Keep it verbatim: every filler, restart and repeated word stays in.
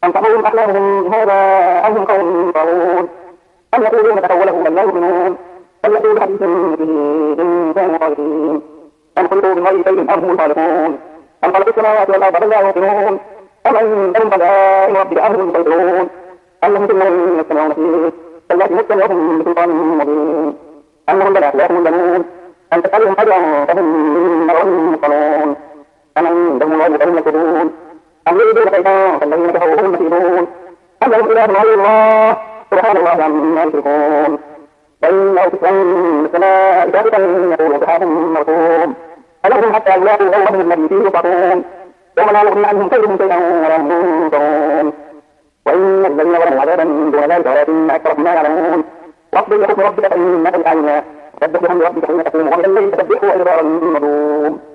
أم تقولون أحلامهم هذا أم هم قوم طاغون أم يقولون تحوله بل لا يؤمنون بل يقول حديث به إن كانوا صادقين أم خلقوا من غير شيء أم هم الخالقون أم خلقوا السماوات والأرض بل لا يوقنون أم عندهم خزائن ربك أم هم المسيطرون أم لهم سلم يستمعون فيه كالتي مستمعهم بسلطان مبين أم لهم بنات لا يؤمنون أم تسألهم أجرا فهم من مغرم مثقلون أم عندهم الغيب فهم يكتبون أم يريدون كيدا فالذين كفروا هم مكيدون أم لهم إله غير الله سبحان الله عما يشركون وإن أو كسرا من السماء ساقطا يقول سحاب مرسوم فلهم حتى يلاقوا غورهم الذي فيه يصعقون يوم لا يغني عنهم كيدهم شيئا ولا هم ينصرون وإن الذين ظلموا عذابا دون ذلك ولكن أكثرهم لا يعلمون واصبر لحكم ربك فإنك بأعيننا سبح بحمد ربك حين تقوم ومن الليل فسبحه وإدبار النجوم